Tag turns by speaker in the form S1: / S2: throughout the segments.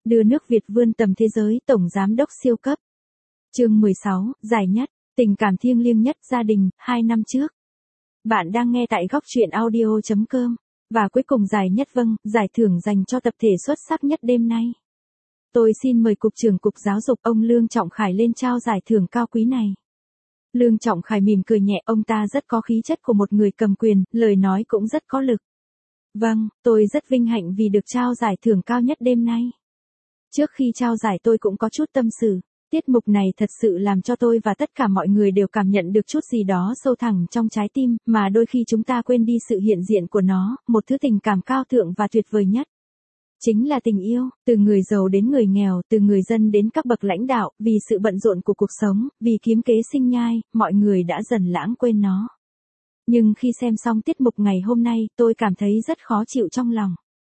S1: Đưa nước Việt vươn tầm thế giới, Tổng Giám đốc siêu cấp. Chương 16, giải nhất, tình cảm thiêng liêng nhất gia đình, 2 năm trước. Bạn đang nghe tại góc truyện audio.com. Và cuối cùng giải nhất giải thưởng dành cho tập thể xuất sắc nhất đêm nay. Tôi xin mời Cục trưởng Cục Giáo dục ông Lương Trọng Khải lên trao giải thưởng cao quý này. Lương Trọng Khải mỉm cười nhẹ, ông ta rất có khí chất của một người cầm quyền, lời nói cũng rất có lực. Vâng, tôi rất vinh hạnh vì được trao giải thưởng cao nhất đêm nay. Trước khi trao giải tôi cũng có chút tâm sự. Tiết mục này thật sự làm cho tôi và tất cả mọi người đều cảm nhận được chút gì đó sâu thẳm trong trái tim, mà đôi khi chúng ta quên đi sự hiện diện của nó, một thứ tình cảm cao thượng và tuyệt vời nhất. Chính là tình yêu, từ người giàu đến người nghèo, từ người dân đến các bậc lãnh đạo, vì sự bận rộn của cuộc sống, vì kiếm kế sinh nhai, mọi người đã dần lãng quên nó. Nhưng khi xem xong tiết mục ngày hôm nay, tôi cảm thấy rất khó chịu trong lòng.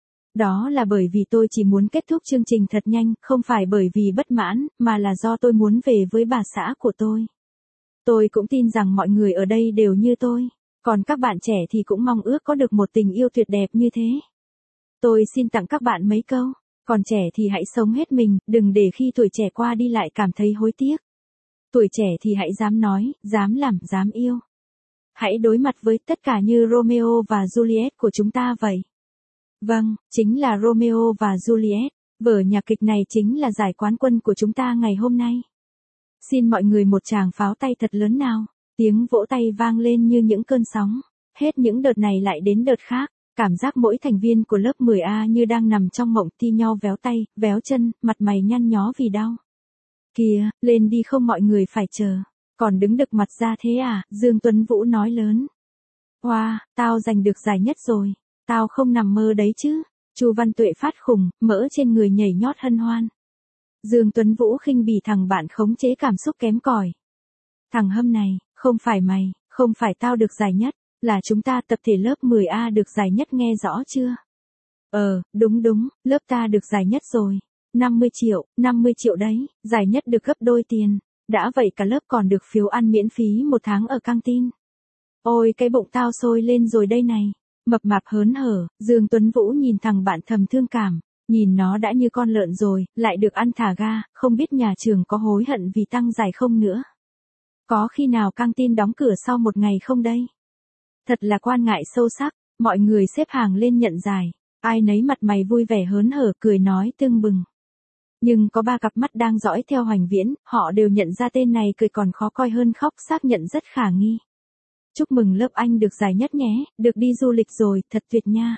S1: Đó là bởi vì tôi chỉ muốn kết thúc chương trình thật nhanh, không phải bởi vì bất mãn, mà là do tôi muốn về với bà xã của tôi. Tôi cũng tin rằng mọi người ở đây đều như tôi, còn các bạn trẻ thì cũng mong ước có được một tình yêu tuyệt đẹp như thế. Tôi xin tặng các bạn mấy câu, còn trẻ thì hãy sống hết mình, đừng để khi tuổi trẻ qua đi lại cảm thấy hối tiếc. Tuổi trẻ thì hãy dám nói, dám làm, dám yêu. Hãy đối mặt với tất cả như Romeo và Juliet của chúng ta vậy. Vâng, chính là Romeo và Juliet, vở nhạc kịch này chính là giải quán quân của chúng ta ngày hôm nay. Xin mọi người một tràng pháo tay thật lớn nào, tiếng vỗ tay vang lên như những cơn sóng, hết những đợt này lại đến đợt khác, cảm giác mỗi thành viên của lớp 10A như đang nằm trong mộng, thi nhau véo tay, véo chân, mặt mày nhăn nhó vì đau. Kìa, lên đi không mọi người phải chờ, còn đứng đực mặt ra thế à, Dương Tuấn Vũ nói lớn. Wow, tao giành được giải nhất rồi. Tao không nằm mơ đấy chứ. Chu Văn Tuệ phát khùng, mỡ trên người nhảy nhót hân hoan. Dương Tuấn Vũ khinh bỉ thằng bạn khống chế cảm xúc kém cỏi. Thằng hâm này, không phải mày, không phải tao được giải nhất, là chúng ta tập thể lớp 10A được giải nhất, nghe rõ chưa? Đúng, lớp ta được giải nhất rồi. 50 triệu đấy, giải nhất được gấp đôi tiền. Đã vậy cả lớp còn được phiếu ăn miễn phí 1 tháng ở căng tin. Ôi cái bụng tao sôi lên rồi đây này. Mập mạp hớn hở, Dương Tuấn Vũ nhìn thằng bạn thầm thương cảm, nhìn nó đã như con lợn rồi, lại được ăn thả ga, không biết nhà trường có hối hận vì tăng giải không nữa. Có khi nào căng tin đóng cửa sau 1 ngày không đây? Thật là quan ngại sâu sắc, mọi người xếp hàng lên nhận giải, ai nấy mặt mày vui vẻ hớn hở cười nói tưng bừng. Nhưng có 3 cặp mắt đang dõi theo Hoành Viễn, họ đều nhận ra tên này cười còn khó coi hơn khóc, xác nhận rất khả nghi. Chúc mừng lớp anh được giải nhất nhé, được đi du lịch rồi, thật tuyệt nha.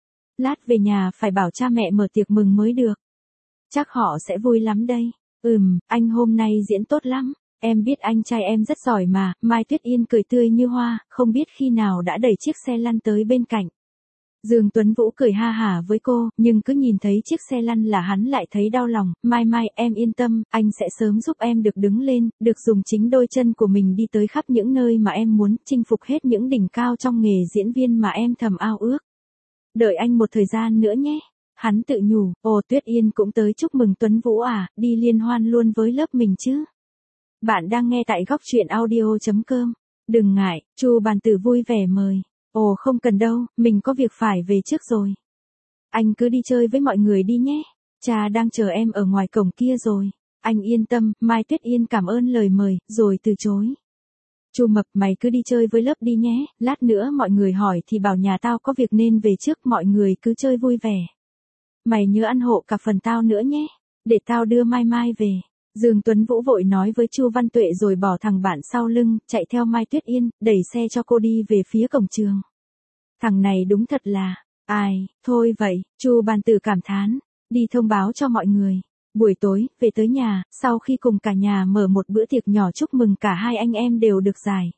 S1: Lát về nhà phải bảo cha mẹ mở tiệc mừng mới được. Chắc họ sẽ vui lắm đây. Anh hôm nay diễn tốt lắm. Em biết anh trai em rất giỏi mà. Mai Tuyết Yên cười tươi như hoa, không biết khi nào đã đẩy chiếc xe lăn tới bên cạnh. Dương Tuấn Vũ cười ha hả với cô, nhưng cứ nhìn thấy chiếc xe lăn là hắn lại thấy đau lòng. Mai em yên tâm, anh sẽ sớm giúp em được đứng lên, được dùng chính đôi chân của mình đi tới khắp những nơi mà em muốn, chinh phục hết những đỉnh cao trong nghề diễn viên mà em thầm ao ước. Đợi anh một thời gian nữa nhé. Hắn tự nhủ, Tuyết Yên cũng tới chúc mừng Tuấn Vũ à, đi liên hoan luôn với lớp mình chứ. Bạn đang nghe tại góc truyện audio.com. Đừng ngại, Chu Bàn Tử vui vẻ mời. Không cần đâu, mình có việc phải về trước rồi. Anh cứ đi chơi với mọi người đi nhé. Cha đang chờ em ở ngoài cổng kia rồi. Anh yên tâm, Mai Tuyết Yên cảm ơn lời mời, rồi từ chối. Chu Mập, mày cứ đi chơi với lớp đi nhé, lát nữa mọi người hỏi thì bảo nhà tao có việc nên về trước, mọi người cứ chơi vui vẻ. Mày nhớ ăn hộ cả phần tao nữa nhé, để tao đưa Mai về. Dương Tuấn Vũ vội nói với Chu Văn Tuệ rồi bỏ thằng bạn sau lưng, chạy theo Mai Tuyết Yên, đẩy xe cho cô đi về phía cổng trường. Thằng này đúng thật là, thôi vậy, Chu Bàn Tử cảm thán, đi thông báo cho mọi người. Buổi tối, về tới nhà, sau khi cùng cả nhà mở một bữa tiệc nhỏ chúc mừng cả hai anh em đều được giải.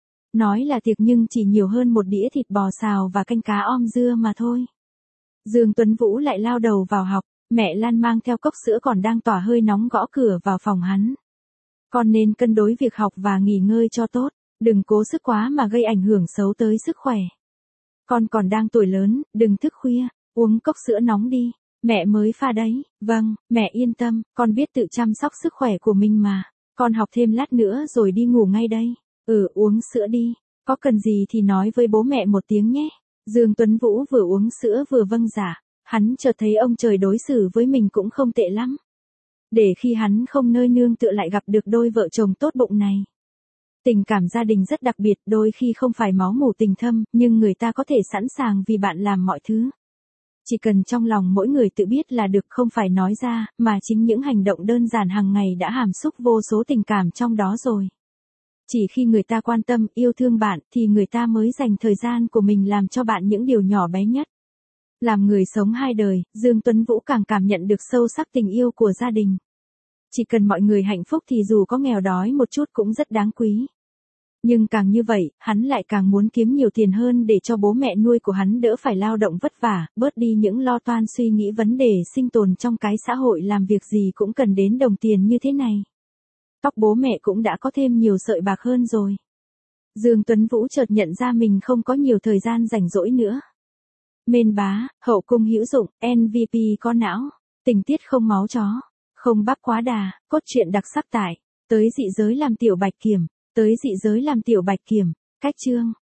S1: Nói là tiệc nhưng chỉ nhiều hơn một đĩa thịt bò xào và canh cá om dưa mà thôi. Dương Tuấn Vũ lại lao đầu vào học. Mẹ Lan mang theo cốc sữa còn đang tỏa hơi nóng gõ cửa vào phòng hắn. Con nên cân đối việc học và nghỉ ngơi cho tốt, đừng cố sức quá mà gây ảnh hưởng xấu tới sức khỏe. Con còn đang tuổi lớn, đừng thức khuya, uống cốc sữa nóng đi, mẹ mới pha đấy. Vâng, mẹ yên tâm, con biết tự chăm sóc sức khỏe của mình mà, con học thêm lát nữa rồi đi ngủ ngay đây. Uống sữa đi, có cần gì thì nói với bố mẹ một tiếng nhé. Dương Tuấn Vũ vừa uống sữa vừa vâng dạ. Hắn chợt thấy ông trời đối xử với mình cũng không tệ lắm. Để khi hắn không nơi nương tựa lại gặp được đôi vợ chồng tốt bụng này. Tình cảm gia đình rất đặc biệt, đôi khi không phải máu mủ tình thâm, nhưng người ta có thể sẵn sàng vì bạn làm mọi thứ. Chỉ cần trong lòng mỗi người tự biết là được, không phải nói ra, mà chính những hành động đơn giản hàng ngày đã hàm xúc vô số tình cảm trong đó rồi. Chỉ khi người ta quan tâm, yêu thương bạn, thì người ta mới dành thời gian của mình làm cho bạn những điều nhỏ bé nhất. Làm người sống hai đời, Dương Tuấn Vũ càng cảm nhận được sâu sắc tình yêu của gia đình. Chỉ cần mọi người hạnh phúc thì dù có nghèo đói một chút cũng rất đáng quý. Nhưng càng như vậy, hắn lại càng muốn kiếm nhiều tiền hơn để cho bố mẹ nuôi của hắn đỡ phải lao động vất vả, bớt đi những lo toan suy nghĩ vấn đề sinh tồn trong cái xã hội làm việc gì cũng cần đến đồng tiền như thế này. Tóc bố mẹ cũng đã có thêm nhiều sợi bạc hơn rồi. Dương Tuấn Vũ chợt nhận ra mình không có nhiều thời gian rảnh rỗi nữa. Mên bá, hậu cung hữu dụng, MVP có não, tình tiết không máu chó, không bắp quá đà, cốt truyện đặc sắc tại, tới dị giới làm tiểu bạch kiểm, tới dị giới làm tiểu bạch kiểm, cách chương.